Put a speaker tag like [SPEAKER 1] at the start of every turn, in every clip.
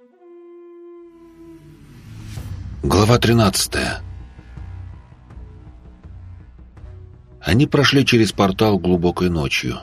[SPEAKER 1] Глава 13. Они прошли через портал глубокой ночью.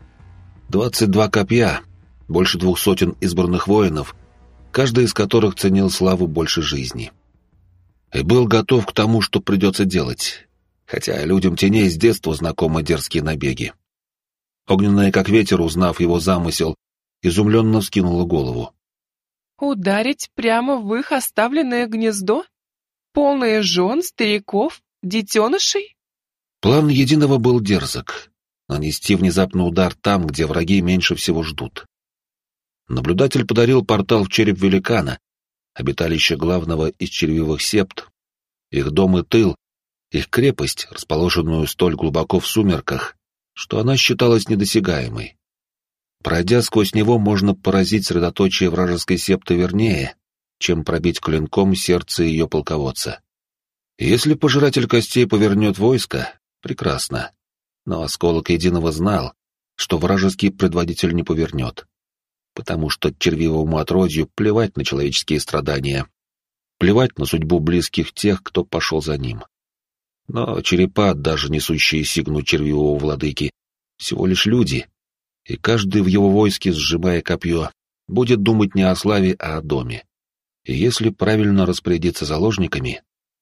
[SPEAKER 1] 22 копья, больше 200 избранных воинов, каждый из которых ценил славу больше жизни. И был готов к тому, что придется делать, хотя людям теней с детства знакомы дерзкие набеги. Огненная, как ветер, узнав его замысел, изумленно вскинула голову.
[SPEAKER 2] Ударить прямо в их оставленное гнездо? Полное жен, стариков, детенышей?
[SPEAKER 1] План Единого был дерзок — нанести внезапный удар там, где враги меньше всего ждут. Наблюдатель подарил портал в череп великана, обиталище главного из червивых септ, их дом и тыл, их крепость, расположенную столь глубоко в сумерках, что она считалась недосягаемой. Пройдя сквозь него, можно поразить средоточие вражеской септы вернее, чем пробить клинком сердце ее полководца. Если пожиратель костей повернет войско, прекрасно. Но осколок Единого знал, что вражеский предводитель не повернет, потому что червивому отродью плевать на человеческие страдания, плевать на судьбу близких тех, кто пошел за ним. Но черепа, даже несущие сигну червивого владыки, всего лишь люди, и каждый в его войске, сжимая копье, будет думать не о славе, а о доме. И если правильно распорядиться заложниками...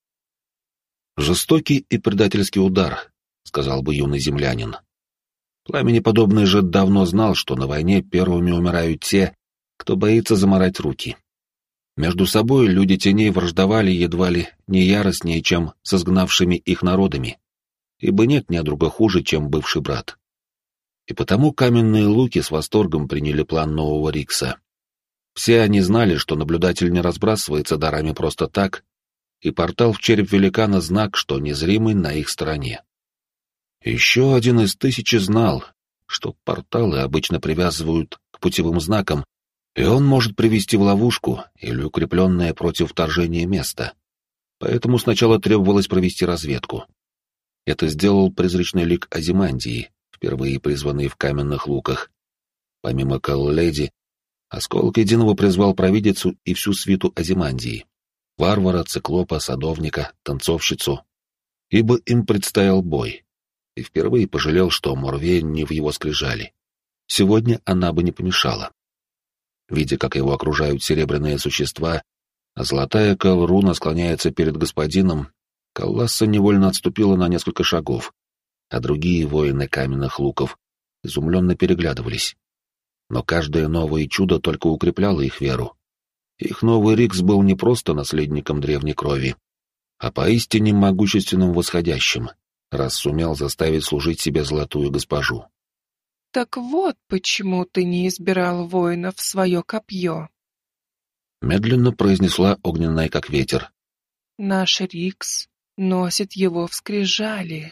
[SPEAKER 1] «Жестокий и предательский удар», — сказал бы юный землянин. Пламенеподобный же давно знал, что на войне первыми умирают те, кто боится замарать руки. Между собой люди теней враждовали едва ли не яростнее, чем с изгнавшими их народами, ибо нет недруга хуже, чем бывший брат. И потому каменные луки с восторгом приняли план нового Рикса. Все они знали, что наблюдатель не разбрасывается дарами просто так, и портал в череп великана — знак, что незримый на их стороне. Еще один из тысячи знал, что порталы обычно привязывают к путевым знакам, и он может привести в ловушку или укрепленное против вторжения место. Поэтому сначала требовалось провести разведку. Это сделал призрачный лик Азимандии, впервые призванный в каменных луках. Помимо Калледи, осколок Единого призвал провидицу и всю свиту Азимандии — варвара, циклопа, садовника, танцовщицу. Ибо им предстоял бой, и впервые пожалел, что Морвей не в его скрижали. Сегодня она бы не помешала. Видя, как его окружают серебряные существа, а золотая Калруна склоняется перед господином, Калласса невольно отступила на несколько шагов, а другие воины каменных луков изумленно переглядывались. Но каждое новое чудо только укрепляло их веру. Их новый Рикс был не просто наследником древней крови, а поистине могущественным восходящим, раз сумел заставить служить себе золотую госпожу.
[SPEAKER 2] Так вот почему ты не избирал воинов в свое копье.
[SPEAKER 1] Медленно произнесла огненная, как ветер.
[SPEAKER 2] Наш Рикс носит его в скрижали.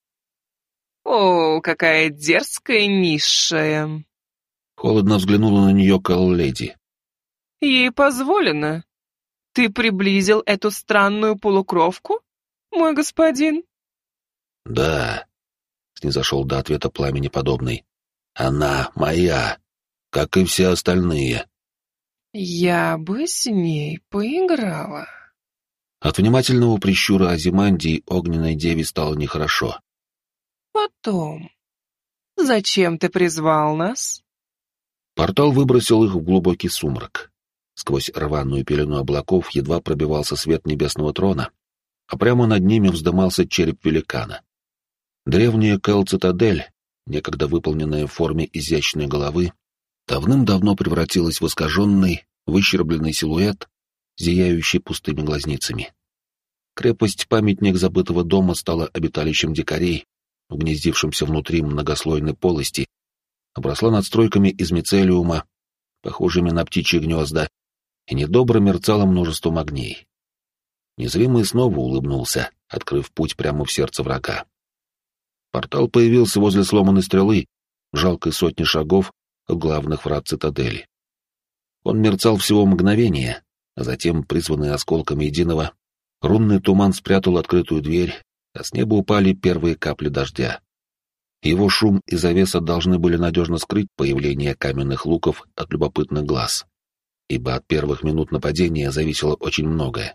[SPEAKER 2] О, какая дерзкая низшая!
[SPEAKER 1] Холодно взглянула на нее Калледи.
[SPEAKER 2] Ей позволено. Ты приблизил эту странную полукровку, мой господин?
[SPEAKER 1] Да, снизошел до ответа пламенеподобный. Она моя, как и все остальные.
[SPEAKER 2] Я бы с ней поиграла.
[SPEAKER 1] От внимательного прищура Азимандии огненной деве стало нехорошо.
[SPEAKER 2] Потом. Зачем ты призвал нас?
[SPEAKER 1] Портал выбросил их в глубокий сумрак. Сквозь рваную пелену облаков едва пробивался свет небесного трона, а прямо над ними вздымался череп великана. Древняя Кал-цитадель, некогда выполненная в форме изящной головы, давным-давно превратилась в искаженный, выщербленный силуэт, зияющий пустыми глазницами. Крепость-памятник забытого дома стала обиталищем дикарей, угнездившимся внутри многослойной полости, обросла надстройками из мицелиума, похожими на птичьи гнезда, и недобро мерцало множеством огней. Незримый снова улыбнулся, открыв путь прямо в сердце врага. Портал появился возле сломанной стрелы, в жалкой сотне шагов от главных врат цитадели. Он мерцал всего мгновение, а затем, призванный осколком Единого, рунный туман спрятал открытую дверь, а с неба упали первые капли дождя. Его шум и завеса должны были надежно скрыть появление каменных луков от любопытных глаз. ибо от первых минут нападения зависело очень многое.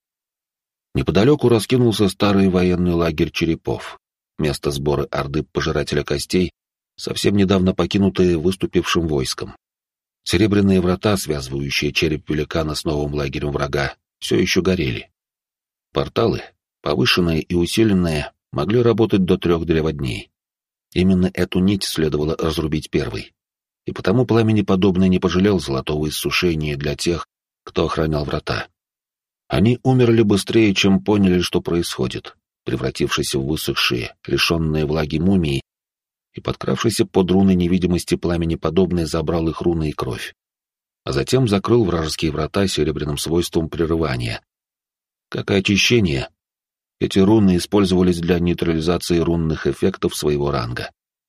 [SPEAKER 1] Неподалеку раскинулся старый военный лагерь черепов, место сбора орды пожирателя костей, совсем недавно покинутые выступившим войском. Серебряные врата, связывающие череп великана с новым лагерем врага, все еще горели. Порталы, повышенные и усиленные, могли работать до 3 древодней. Именно эту нить следовало разрубить первой. И потому Пламенеподобный не пожалел золотого иссушения для тех, кто охранял врата. Они умерли быстрее, чем поняли, что происходит, превратившись в высохшие, лишенные влаги мумии, и подкравшийся под руны невидимости Пламенеподобный забрал их руны и кровь. А затем закрыл вражеские врата серебряным свойством прерывания. Как и очищение, эти руны использовались для нейтрализации рунных эффектов своего ранга.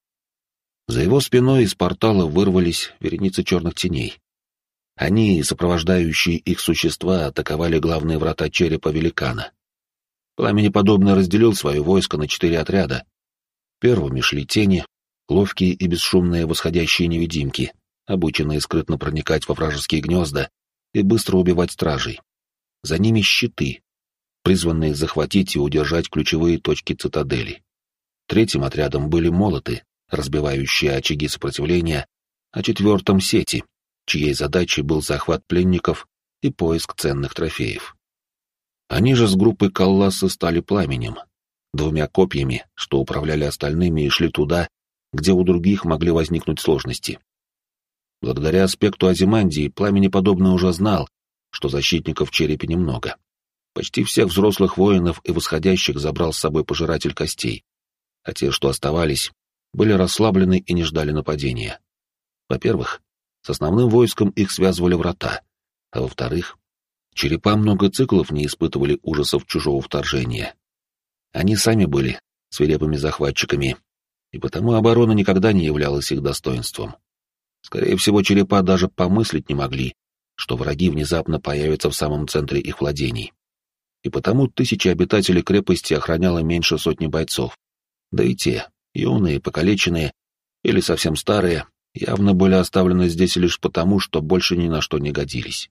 [SPEAKER 1] За его спиной из портала вырвались вереницы черных теней. Они и сопровождающие их существа атаковали главные врата черепа великана. Пламенеподобный разделил свое войско на 4 отряда. Первыми шли тени, ловкие и бесшумные восходящие невидимки, обученные скрытно проникать во вражеские гнезда и быстро убивать стражей. За ними щиты, призванные захватить и удержать ключевые точки цитадели. Третьим отрядом были молоты, разбивающие очаги сопротивления, а 4-м — сети, чьей задачей был захват пленников и поиск ценных трофеев. Они же с группой Калласа стали пламенем, 2 копьями, что управляли остальными и шли туда, где у других могли возникнуть сложности. Благодаря аспекту Азимандии Пламенеподобный уже знал, что защитников в черепе немного. Почти всех взрослых воинов и восходящих забрал с собой пожиратель костей, а те, что оставались, были расслаблены и не ждали нападения. Во-первых, с основным войском их связывали врата, а во-вторых, черепа много циклов не испытывали ужасов чужого вторжения. Они сами были свирепыми захватчиками, и потому оборона никогда не являлась их достоинством. Скорее всего, черепа даже помыслить не могли, что враги внезапно появятся в самом центре их владений. И потому 1000 обитателей крепости охраняло меньше 100 бойцов. Да и те, юные, покалеченные или совсем старые, явно были оставлены здесь лишь потому, что больше ни на что не годились.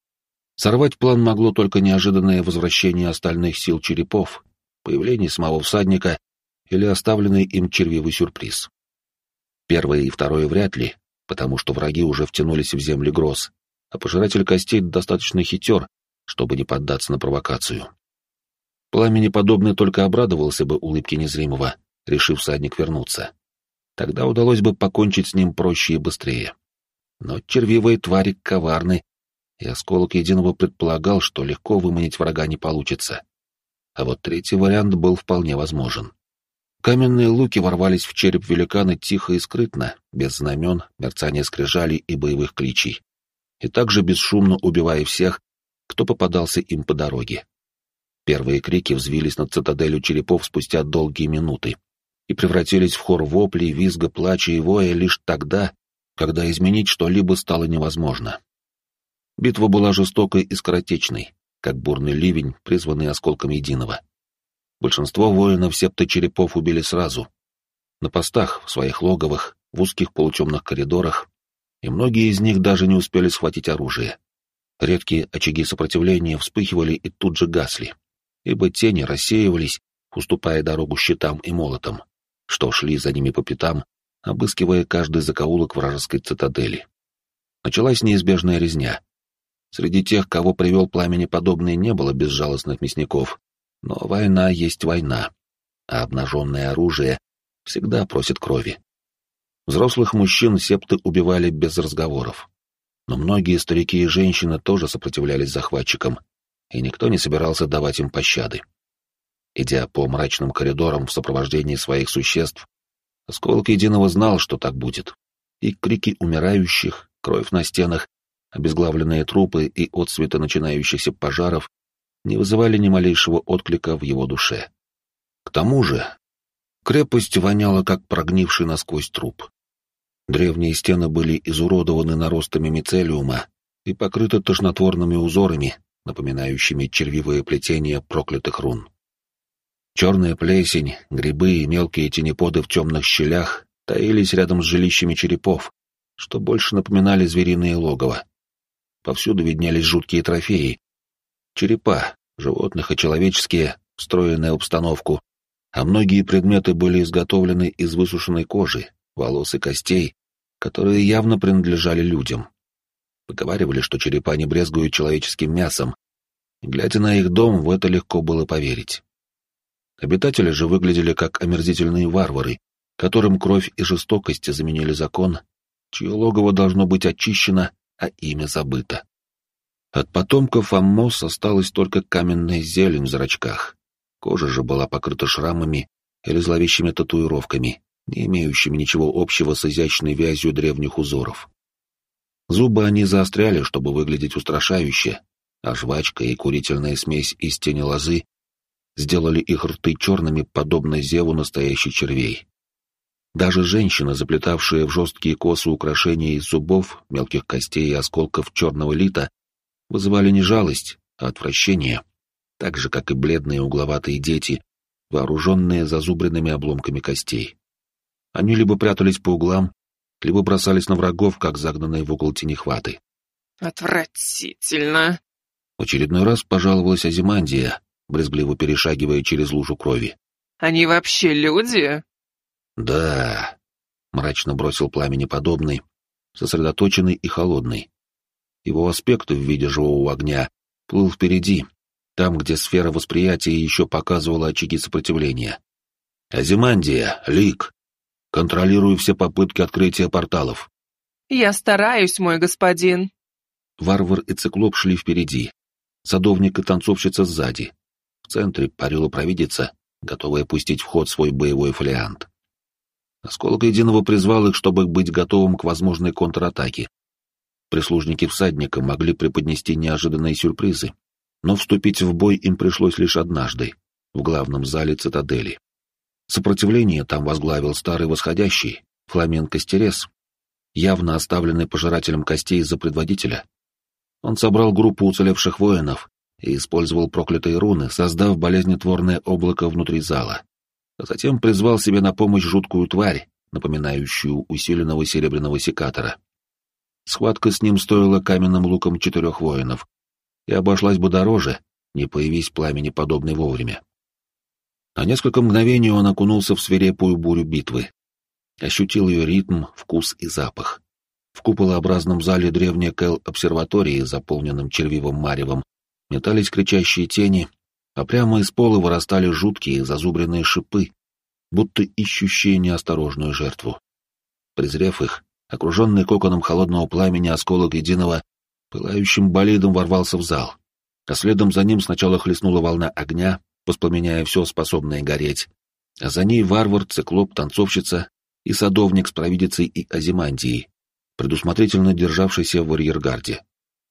[SPEAKER 1] Сорвать план могло только неожиданное возвращение остальных сил черепов, появление самого всадника или оставленный им червивый сюрприз. Первое и второе вряд ли, потому что враги уже втянулись в земли гроз, а пожиратель костей достаточно хитер, чтобы не поддаться на провокацию. Пламенеподобный только обрадовался бы улыбке незримого, решив всадник вернуться. Тогда удалось бы покончить с ним проще и быстрее. Но червивые твари коварны, и осколок единого предполагал, что легко выманить врага не получится. А вот третий вариант был вполне возможен. Каменные луки ворвались в череп великана тихо и скрытно, без знамен, мерцания скрижалей и боевых кличей, и также бесшумно убивая всех, кто попадался им по дороге. Первые крики взвились над цитаделью черепов спустя долгие минуты и превратились в хор воплей, визга, плача и воя лишь тогда, когда изменить что-либо стало невозможно. Битва была жестокой и скоротечной, как бурный ливень, призванный осколком единого. Большинство воинов септы черепов убили сразу. На постах, в своих логовах, в узких полутемных коридорах, и многие из них даже не успели схватить оружие. Редкие очаги сопротивления вспыхивали и тут же гасли, ибо тени рассеивались, уступая дорогу щитам и молотам, что шли за ними по пятам, обыскивая каждый закоулок вражеской цитадели. Началась неизбежная резня. Среди тех, кого привел Пламенеподобный, не было безжалостных мясников, но война есть война, а обнаженное оружие всегда просит крови. Взрослых мужчин септы убивали без разговоров, но многие старики и женщины тоже сопротивлялись захватчикам, и никто не собирался давать им пощады. Идя по мрачным коридорам в сопровождении своих существ, осколок единого знал, что так будет, и крики умирающих, кровь на стенах, обезглавленные трупы и отсветы начинающихся пожаров не вызывали ни малейшего отклика в его душе. К тому же крепость воняла, как прогнивший насквозь труп. Древние стены были изуродованы наростами мицелиума и покрыты тошнотворными узорами, напоминающими червивые плетения проклятых рун. Черная плесень, грибы и мелкие тенеподы в темных щелях таились рядом с жилищами черепов, что больше напоминали звериные логово. повсюду виднелись жуткие трофеи. Черепа, животных и человеческие, встроенные в обстановку, а многие предметы были изготовлены из высушенной кожи, волос и костей, которые явно принадлежали людям. Поговаривали, что черепа не брезгуют человеческим мясом. Глядя на их дом, в это легко было поверить. Обитатели же выглядели как омерзительные варвары, которым кровь и жестокость заменили закон, чье логово должно быть очищено, а имя забыто. От потомков Аммос осталась только каменная зелень в зрачках. Кожа же была покрыта шрамами или зловещими татуировками, не имеющими ничего общего с изящной вязью древних узоров. Зубы они заостряли, чтобы выглядеть устрашающе, а жвачка и курительная смесь из тени лозы сделали их рты черными, подобно зеву настоящих червей. Даже женщины, заплетавшие в жесткие косы украшения из зубов, мелких костей и осколков черного лита, вызывали не жалость, а отвращение, так же, как и бледные угловатые дети, вооруженные зазубренными обломками костей. Они либо прятались по углам, либо бросались на врагов, как загнанные в угол тенехваты.
[SPEAKER 2] «Отвратительно!»
[SPEAKER 1] В очередной раз пожаловалась Азимандия, брезгливо перешагивая через лужу крови.
[SPEAKER 2] «Они вообще люди?»
[SPEAKER 1] «Да», — мрачно бросил Пламени подобный, сосредоточенный и холодный. Его аспект в виде живого огня плыл впереди, там, где сфера восприятия еще показывала очаги сопротивления. «Азимандия, Лик, контролируй все попытки открытия порталов».
[SPEAKER 2] «Я стараюсь, мой господин».
[SPEAKER 1] Варвар и циклоп шли впереди, садовник и танцовщица сзади. В центре парила провидица, готовая пустить в ход свой боевой фолиант. Осколок Единого призвал их, чтобы быть готовым к возможной контратаке. Прислужники всадника могли преподнести неожиданные сюрпризы, но вступить в бой им пришлось лишь однажды, в главном зале цитадели. Сопротивление там возглавил старый восходящий, Фламенко Стерес, явно оставленный пожирателем костей за предводителя. Он собрал группу уцелевших воинов и использовал проклятые руны, создав болезнетворное облако внутри зала. А затем призвал себе на помощь жуткую тварь, напоминающую усиленного серебряного секатора. Схватка с ним стоила каменным луком 4 воинов, и обошлась бы дороже, не появись Пламени подобный вовремя. На несколько мгновений он окунулся в свирепую бурю битвы. Ощутил ее ритм, вкус и запах. В куполообразном зале древней Кэл-обсерватории, заполненном червивым маревом, метались кричащие тени, а прямо из пола вырастали жуткие зазубренные шипы, будто ищущие неосторожную жертву. Презрев их, окруженный коконом холодного пламени осколок Единого пылающим болидом ворвался в зал, а следом за ним сначала хлестнула волна огня, воспламеняя все способное гореть, а за ней варвар, циклоп, танцовщица и садовник с провидицей и Азимандией, предусмотрительно державшийся в арьергарде.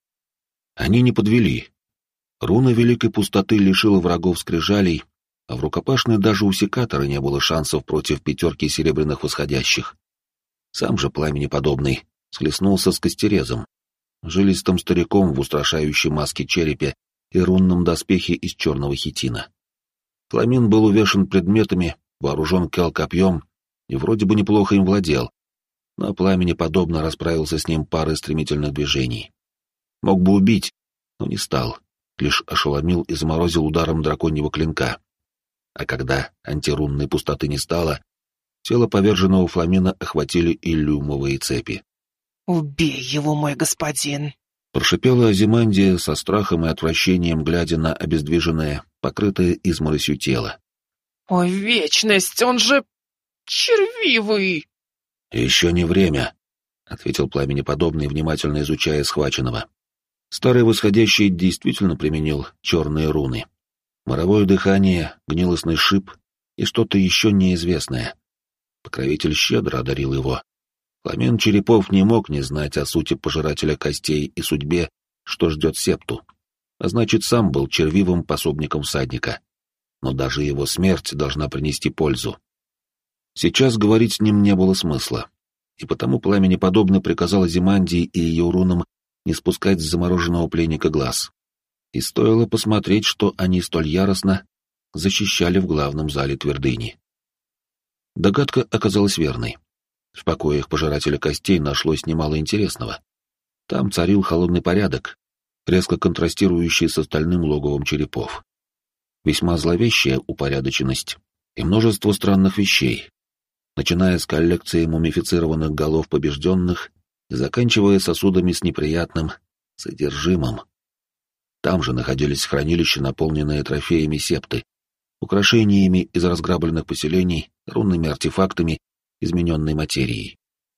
[SPEAKER 1] Они не подвели. Руна Великой Пустоты лишила врагов скрижалей, а в рукопашной даже у секатора не было шансов против 5 серебряных восходящих. Сам же Пламени подобный схлестнулся с костерезом, жилистым стариком в устрашающей маске черепе и рунном доспехе из черного хитина. Фламин был увешан предметами, вооружен копьем и вроде бы неплохо им владел, но Пламени подобно расправился с ним парой стремительных движений. Мог бы убить, но не стал, лишь ошеломил и заморозил ударом драконьего клинка. А когда антирунной пустоты не стало, тело поверженного Фламина охватили иллюмовые цепи.
[SPEAKER 2] «Убей его, мой господин!»
[SPEAKER 1] Прошипела Азимандия со страхом и отвращением, глядя на обездвиженное, покрытое изморосью тело.
[SPEAKER 2] «Ой, вечность, он же червивый!»
[SPEAKER 1] «Еще не время», — ответил Пламенеподобный, внимательно изучая схваченного. Старый восходящий действительно применил черные руны. Моровое дыхание, гнилостный шип и что-то еще неизвестное. Покровитель щедро одарил его. Фламен Черепов не мог не знать о сути пожирателя костей и судьбе, что ждет септу, а значит, сам был червивым пособником всадника. Но даже его смерть должна принести пользу. Сейчас говорить с ним не было смысла, и потому Пламенеподобный приказал Азимандии и ее рунам не спускать с замороженного пленника глаз. И стоило посмотреть, что они столь яростно защищали в главном зале твердыни. Догадка оказалась верной. В покоях пожирателя костей нашлось немало интересного. Там царил холодный порядок, резко контрастирующий с остальным логовом черепов. Весьма зловещая упорядоченность и множество странных вещей, начиная с коллекции мумифицированных голов побежденных и заканчивая сосудами с неприятным содержимым. Там же находились хранилища, наполненные трофеями септы, украшениями из разграбленных поселений, рунными артефактами, измененной материей.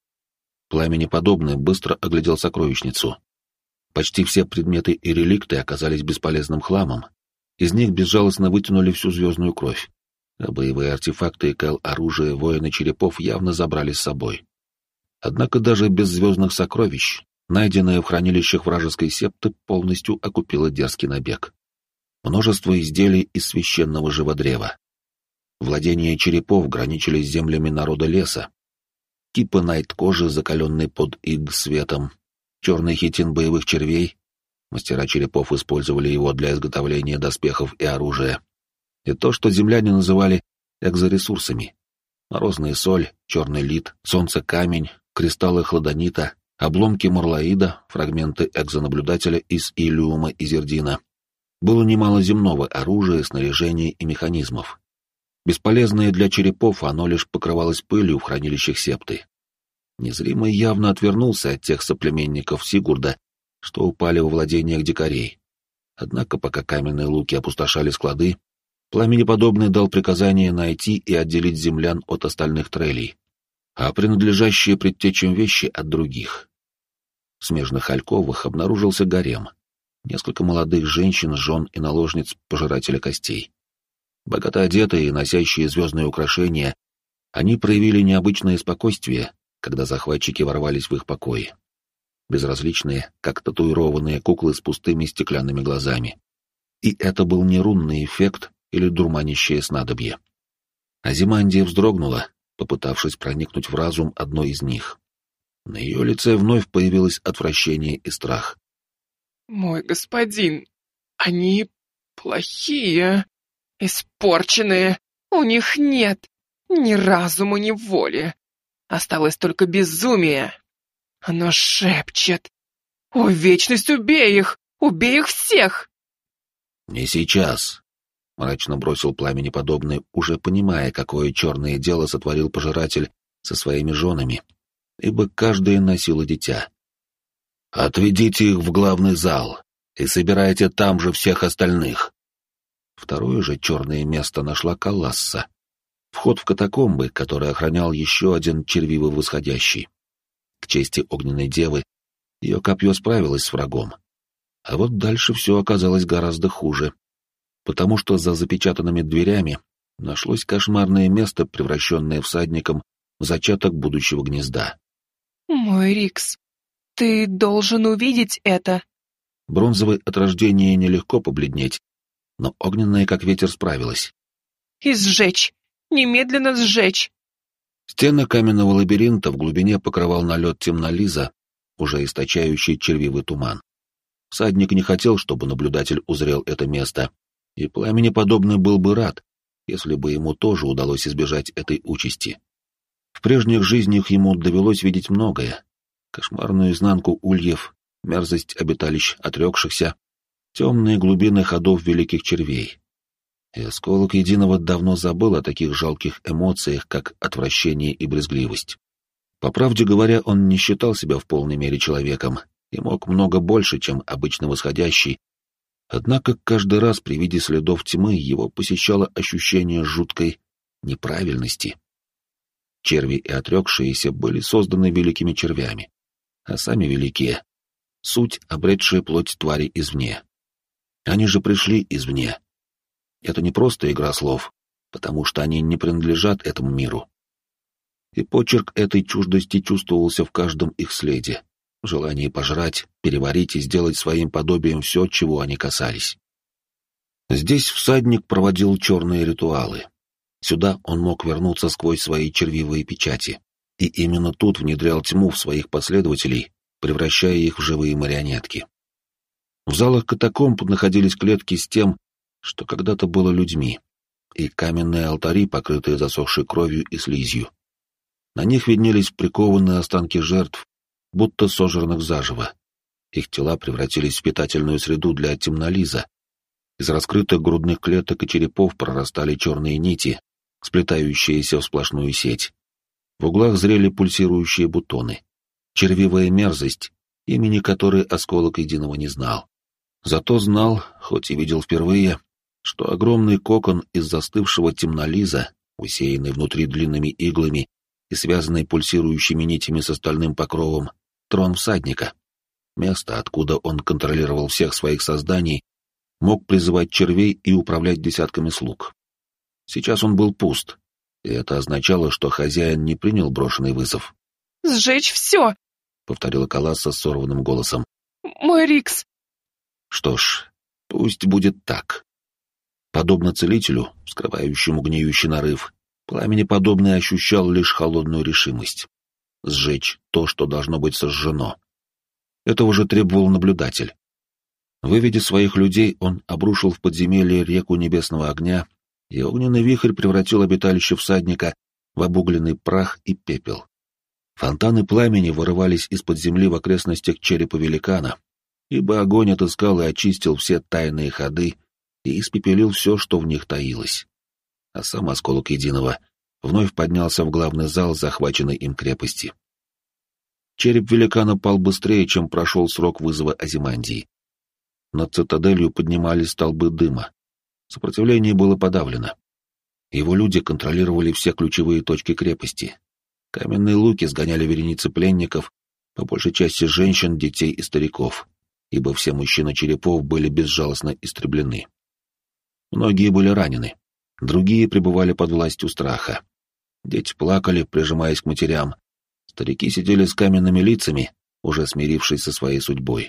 [SPEAKER 1] Пламенеподобный быстро оглядел сокровищницу. Почти все предметы и реликты оказались бесполезным хламом. Из них безжалостно вытянули всю звездную кровь, а боевые артефакты и оружие воина черепов явно забрали с собой. Однако даже без звездных сокровищ, найденное в хранилищах вражеской септы, полностью окупило дерзкий набег. Множество изделий из священного живодрева. Владения черепов граничили с землями народа леса. Кипа найт-кожи, закаленной под иг-светом, черный хитин боевых червей. Мастера черепов использовали его для изготовления доспехов и оружия. И то, что земляне называли экзоресурсами. Морозная соль, черный лит, солнце-камень, кристаллы хладонита, обломки морлоида, фрагменты экзонаблюдателя из иллюма и зердина. Было немало земного оружия, снаряжения и механизмов. Бесполезное для черепов, оно лишь покрывалось пылью в хранилищах септы. Незримый явно отвернулся от тех соплеменников Сигурда, что упали во владениях дикарей. Однако, пока каменные луки опустошали склады, Пламенеподобный дал приказание найти и отделить землян от остальных трелей, а принадлежащие предтечам вещи от других. В смежных альковах обнаружился гарем. Несколько молодых женщин, жен и наложниц пожирателя костей. Богато одетые и носящие звездные украшения, они проявили необычное спокойствие, когда захватчики ворвались в их покои. Безразличные, как татуированные куклы с пустыми стеклянными глазами. И это был не рунный эффект или дурманящее снадобье. Азимандия вздрогнула, попытавшись проникнуть в разум одной из них. На ее лице вновь появилось отвращение и страх.
[SPEAKER 2] «Мой господин, они плохие, испорченные, у них нет ни разума, ни воли. Осталось только безумие. Оно шепчет: «О, вечность, убей их! Убей их всех!»
[SPEAKER 1] «Не сейчас», — мрачно бросил Пламенеподобный, уже понимая, какое черное дело сотворил пожиратель со своими женами, ибо каждая носила дитя. «Отведите их в главный зал и собирайте там же всех остальных». Второе же черное место нашла Калласса. Вход в катакомбы, который охранял еще один червивый восходящий. К чести огненной девы, ее копье справилось с врагом. А вот дальше все оказалось гораздо хуже, потому что за запечатанными дверями нашлось кошмарное место, превращенное всадником в зачаток будущего гнезда.
[SPEAKER 2] «Мой Рикс, ты должен увидеть это!»
[SPEAKER 1] Бронзовой от рождения нелегко побледнеть, но огненная, как ветер, справилась.
[SPEAKER 2] «И сжечь! Немедленно сжечь!»
[SPEAKER 1] Стены каменного лабиринта в глубине покрывал налет темнолиза, уже источающий червивый туман. Всадник не хотел, чтобы наблюдатель узрел это место, и Пламенеподобный был бы рад, если бы ему тоже удалось избежать этой участи. В прежних жизнях ему довелось видеть многое: кошмарную изнанку ульев, мерзость обиталищ отрекшихся, темные глубины ходов великих червей. И осколок единого давно забыл о таких жалких эмоциях, как отвращение и брезгливость. По правде говоря, он не считал себя в полной мере человеком и мог много больше, чем обычно восходящий. Однако каждый раз при виде следов тьмы его посещало ощущение жуткой неправильности. Черви и отрекшиеся были созданы великими червями, а сами великие — суть, обретшая плоть твари извне. Они же пришли извне. Это не просто игра слов, потому что они не принадлежат этому миру. И почерк этой чуждости чувствовался в каждом их следе. Желание пожрать, переварить и сделать своим подобием все, чего они касались. Здесь всадник проводил черные ритуалы. Сюда он мог вернуться сквозь свои червивые печати. И именно тут внедрял тьму в своих последователей, превращая их в живые марионетки. В залах катакомб находились клетки с тем, что когда-то было людьми, и каменные алтари, покрытые засохшей кровью и слизью. На них виднелись прикованные останки жертв, будто сожранных заживо, Их тела превратились в питательную среду для темнолиза. Из раскрытых грудных клеток и черепов прорастали черные нити, сплетающиеся в сплошную сеть. В углах зрели пульсирующие бутоны. Червивая мерзость, имени которой Осколок Единого не знал. Зато знал, хоть и видел впервые, что огромный кокон из застывшего темнолиза, усеянный внутри длинными иглами и связанный пульсирующими нитями с остальным покровом, трон всадника. Место, откуда он контролировал всех своих созданий, мог призывать червей и управлять десятками слуг. Сейчас он был пуст, и это означало, что хозяин не принял брошенный вызов.
[SPEAKER 2] «Сжечь все!»
[SPEAKER 1] — повторила Каласса с сорванным голосом.
[SPEAKER 2] «Мой Рикс!»
[SPEAKER 1] Что ж, пусть будет так. Подобно целителю, вскрывающему гниющий нарыв, пламенеподобный ощущал лишь холодную решимость. Сжечь то, что должно быть сожжено. Этого же требовал наблюдатель. Выведя своих людей, он обрушил в подземелье реку небесного огня, и огненный вихрь превратил обиталище всадника в обугленный прах и пепел. Фонтаны пламени вырывались из-под земли в окрестностях черепа великана, ибо огонь отыскал и очистил все тайные ходы и испепелил все, что в них таилось. А сам Осколок Единого вновь поднялся в главный зал захваченной им крепости. Череп великана пал быстрее, чем прошел срок вызова Азимандии. Над цитаделью поднимались столбы дыма. Сопротивление было подавлено. Его люди контролировали все ключевые точки крепости. Каменные луки сгоняли вереницы пленников, по большей части женщин, детей и стариков, ибо все мужчины черепов были безжалостно истреблены. Многие были ранены, другие пребывали под властью страха. Дети плакали, прижимаясь к матерям. Старики сидели с каменными лицами, уже смирившись со своей судьбой.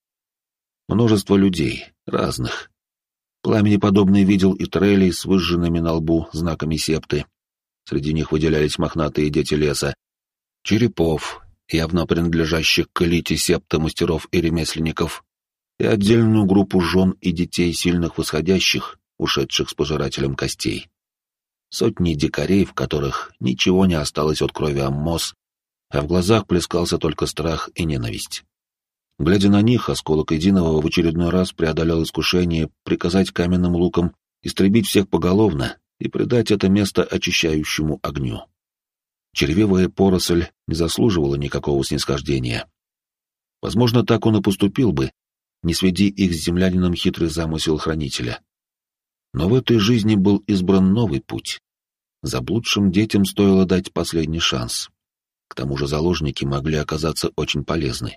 [SPEAKER 1] Множество людей, разных. Пламенеподобный видел и трелей с выжженными на лбу знаками септы. Среди них выделялись мохнатые дети леса, черепов, явно принадлежащих к элите септы мастеров и ремесленников, и отдельную группу жен и детей сильных восходящих, ушедших с пожирателем костей. Сотни дикарей, в которых ничего не осталось от крови Аммос, а в глазах плескался только страх и ненависть. Глядя на них, Осколок Единого в очередной раз преодолел искушение приказать каменным лукам истребить всех поголовно и предать это место очищающему огню. Червивая поросль не заслуживала никакого снисхождения. Возможно, так он и поступил бы, не сведи их с землянином хитрый замысел хранителя. Но в этой жизни был избран новый путь. Заблудшим детям стоило дать последний шанс. К тому же заложники могли оказаться очень полезны.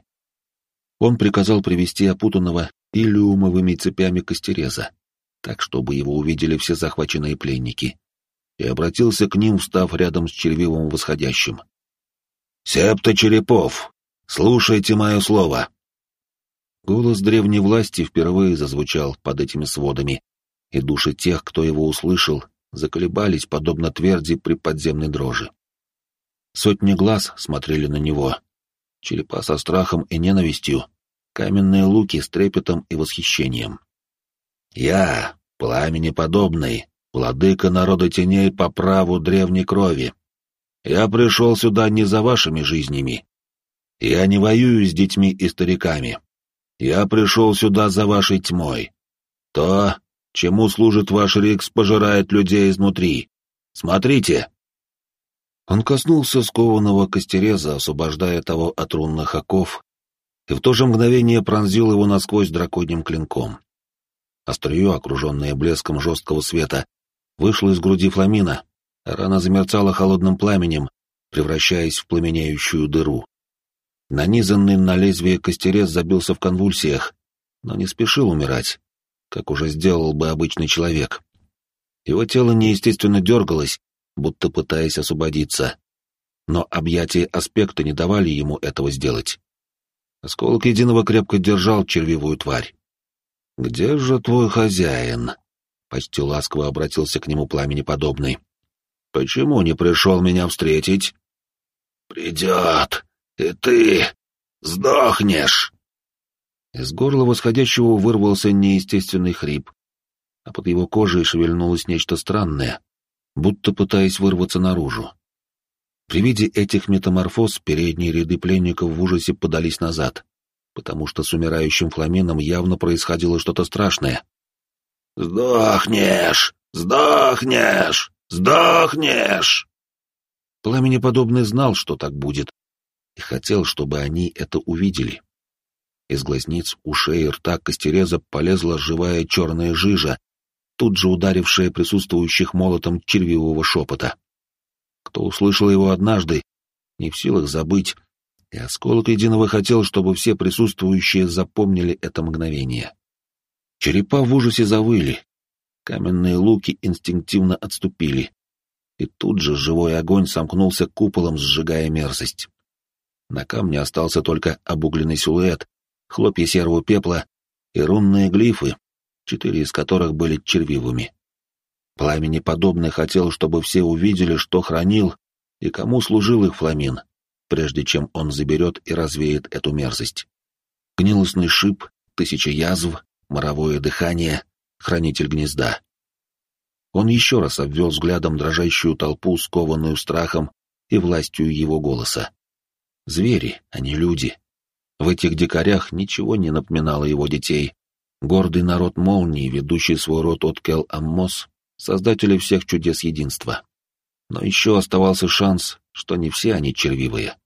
[SPEAKER 1] Он приказал привести опутанного иллюмовыми цепями костереза, так, чтобы его увидели все захваченные пленники, и обратился к ним, встав рядом с червивым восходящим. «Септа черепов, слушайте мое слово!» Голос древней власти впервые зазвучал под этими сводами, и души тех, кто его услышал, заколебались, подобно тверди при подземной дрожи. Сотни глаз смотрели на него, черепа со страхом и ненавистью, каменные луки с трепетом и восхищением. «Я, пламенеподобный, владыка народа теней по праву древней крови. Я пришел сюда не за вашими жизнями. Я не воюю с детьми и стариками. Я пришел сюда за вашей тьмой. То, чему служит ваш Рикс, пожирает людей изнутри. Смотрите!» Он коснулся скованного костереза, освобождая того от рунных оков, и в то же мгновение пронзил его насквозь драконьим клинком. Острие, окруженное блеском жесткого света, вышло из груди Фламина, а рана замерцала холодным пламенем, превращаясь в пламенеющую дыру. Нанизанный на лезвие костерез забился в конвульсиях, но не спешил умирать, как уже сделал бы обычный человек. Его тело неестественно дергалось, будто пытаясь освободиться, но объятия аспекта не давали ему этого сделать. Осколок Единого крепко держал червивую тварь. «Где же твой хозяин?» — почти ласково обратился к нему пламенеподобный. «Почему не пришел меня встретить?» «Придет, и ты сдохнешь!» Из горла восходящего вырвался неестественный хрип, а под его кожей шевельнулось нечто странное, будто пытаясь вырваться наружу. При виде этих метаморфоз передние ряды пленников в ужасе подались назад. потому что с умирающим Фламином явно происходило что-то страшное.
[SPEAKER 3] «Сдохнешь! Сдохнешь! Сдохнешь!»
[SPEAKER 1] Пламенеподобный знал, что так будет, и хотел, чтобы они это увидели. Из глазниц, ушей и рта костереза полезла живая черная жижа, тут же ударившая присутствующих молотом червивого шепота. Кто услышал его однажды, не в силах забыть, и осколок единого хотел, чтобы все присутствующие запомнили это мгновение. Черепа в ужасе завыли, каменные луки инстинктивно отступили, и тут же живой огонь сомкнулся куполом, сжигая мерзость. На камне остался только обугленный силуэт, хлопья серого пепла и рунные глифы, 4 из которых были червивыми. Пламенеподобный хотел, чтобы все увидели, что хранил и кому служил их Фламин, прежде чем он заберет и развеет эту мерзость. Гнилостный шип, 1000 язв, моровое дыхание, хранитель гнезда. Он еще раз обвел взглядом дрожащую толпу, скованную страхом и властью его голоса. Звери, а не люди. В этих дикарях ничего не напоминало его детей. Гордый народ молнии, ведущий свой род от Кел-Аммос, создатели всех чудес единства. Но еще оставался шанс, что не все они червивые.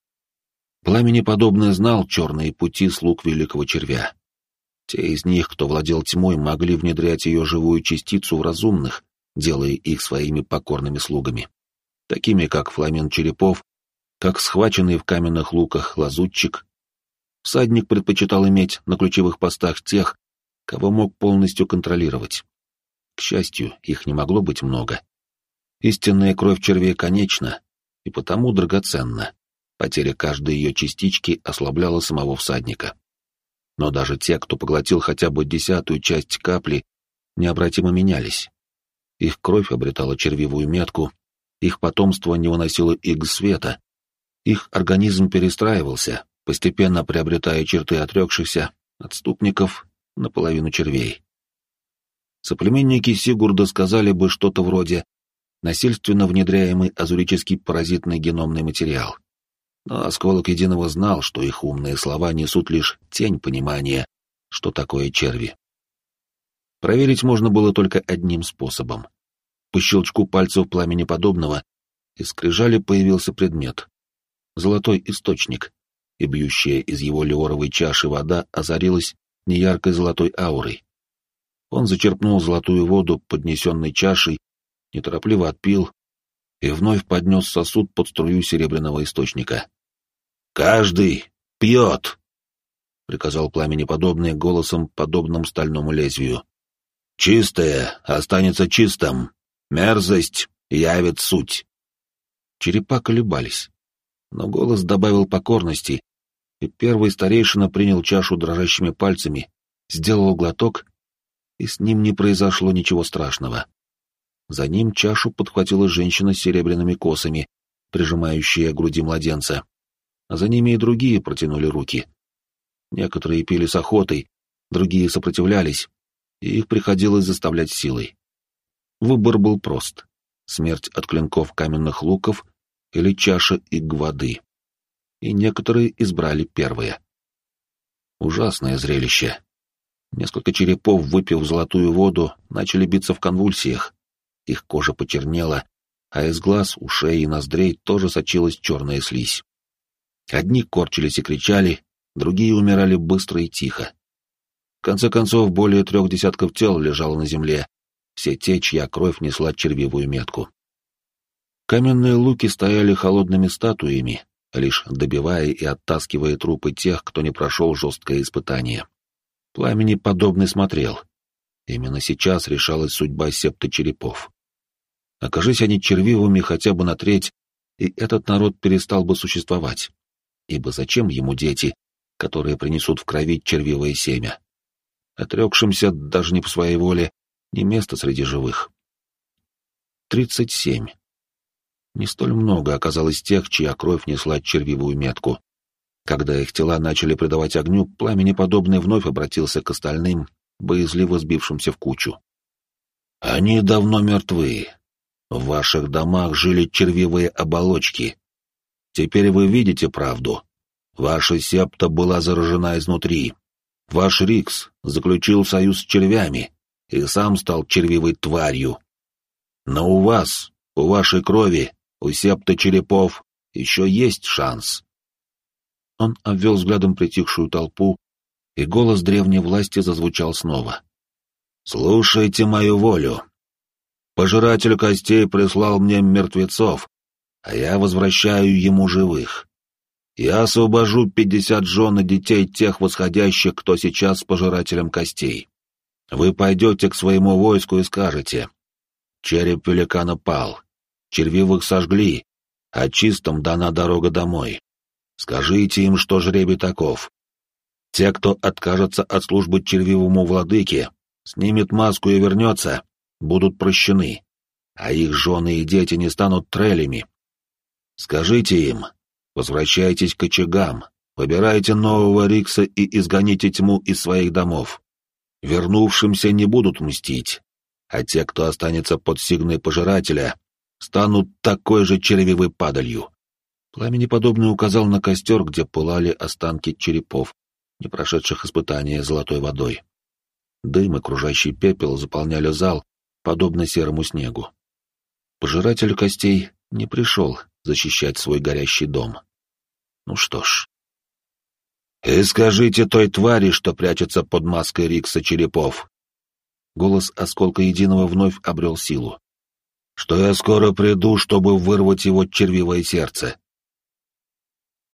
[SPEAKER 1] Пламенеподобный знал черные пути слуг великого червя. Те из них, кто владел тьмой, могли внедрять ее живую частицу в разумных, делая их своими покорными слугами. Такими, как Фламин Черепов, как схваченный в каменных луках лазутчик. Всадник предпочитал иметь на ключевых постах тех, кого мог полностью контролировать. К счастью, их не могло быть много. Истинная кровь червей конечна, и потому драгоценна. Потеря каждой ее частички ослабляла самого всадника. Но даже те, кто поглотил хотя бы 10-ую часть капли, необратимо менялись. Их кровь обретала червивую метку, их потомство не выносило игл света, их организм перестраивался, постепенно приобретая черты отрекшихся отступников наполовину червей. Соплеменники Сигурда сказали бы что-то вроде «насильственно внедряемый азурический паразитный геномный материал». Но осколок единого знал, что их умные слова несут лишь тень понимания, что такое черви. Проверить можно было только одним способом. По щелчку пальцев пламенеподобного из скрижали появился предмет — золотой источник, и бьющая из его леоровой чаши вода озарилась неяркой золотой аурой. Он зачерпнул золотую воду поднесенной чашей, неторопливо отпил и вновь поднес сосуд под струю серебряного источника.
[SPEAKER 3] «Каждый пьет!»
[SPEAKER 1] — приказал пламенеподобный голосом, подобным стальному лезвию.
[SPEAKER 3] «Чистое останется чистым, мерзость явит суть».
[SPEAKER 1] Черепа колебались, но голос добавил покорности, и первый старейшина принял чашу дрожащими пальцами, сделал глоток, и с ним не произошло ничего страшного. За ним чашу подхватила женщина с серебряными косами, прижимающая к груди младенца, а за ними и другие протянули руки. Некоторые пили с охотой, другие сопротивлялись, и их приходилось заставлять силой. Выбор был прост — смерть от клинков каменных луков или чаша игл воды. И некоторые избрали первое. Ужасное зрелище. Несколько черепов, выпив золотую воду, начали биться в конвульсиях. Их кожа почернела, а из глаз, ушей и ноздрей тоже сочилась черная слизь. Одни корчились и кричали, другие умирали быстро и тихо. В конце концов, более 3 десятков тел лежало на земле, все те, чья кровь несла червивую метку. Каменные луки стояли холодными статуями, лишь добивая и оттаскивая трупы тех, кто не прошел жесткое испытание. Пламенеподобный смотрел. Именно сейчас решалась судьба септы черепов. Окажись они червивыми хотя бы на треть, и этот народ перестал бы существовать. Ибо зачем ему дети, которые принесут в крови червивое семя? Отрекшимся, даже не по своей воле, не место среди живых. 37. Не столь много оказалось тех, чья кровь несла червивую метку. Когда их тела начали придавать огню, пламенеподобный вновь обратился к остальным, боязливо сбившимся в кучу. «Они давно мертвы. В ваших домах жили червивые оболочки. Теперь вы видите правду.
[SPEAKER 3] Ваша септа была заражена изнутри. Ваш Рикс заключил союз с червями и сам стал червивой тварью. Но у вас, у вашей крови, у септы черепов еще есть шанс.
[SPEAKER 1] Он обвел взглядом притихшую толпу, и голос древней власти зазвучал снова.
[SPEAKER 3] «Слушайте мою волю. Пожиратель костей прислал мне мертвецов, а я возвращаю ему живых. Я освобожу 50 жен и детей тех восходящих, кто сейчас с пожирателем костей. Вы пойдете к своему войску и скажете: череп великана пал, червивых сожгли, а чистым дана дорога домой. Скажите им, что жребий таков. Те, кто откажется от службы червивому владыке, снимет маску и вернется, будут прощены, а их жены и дети не станут трелями. Скажите им: возвращайтесь к очагам, выбирайте нового Рикса и изгоните тьму из своих домов. Вернувшимся не будут мстить, а те, кто останется под сигной пожирателя, станут такой же червивой падалью».
[SPEAKER 1] Пламенеподобный указал на костер, где пылали останки черепов, не прошедших испытания золотой водой. Дым и кружащий пепел заполняли зал, подобно серому снегу. Пожиратель костей не пришел защищать свой горящий дом. Ну что ж.
[SPEAKER 3] «И скажите той твари, что прячется под маской Рикса черепов».
[SPEAKER 1] Голос Осколка Единого вновь обрел силу.
[SPEAKER 3] «Что я скоро приду, чтобы вырвать его червивое сердце.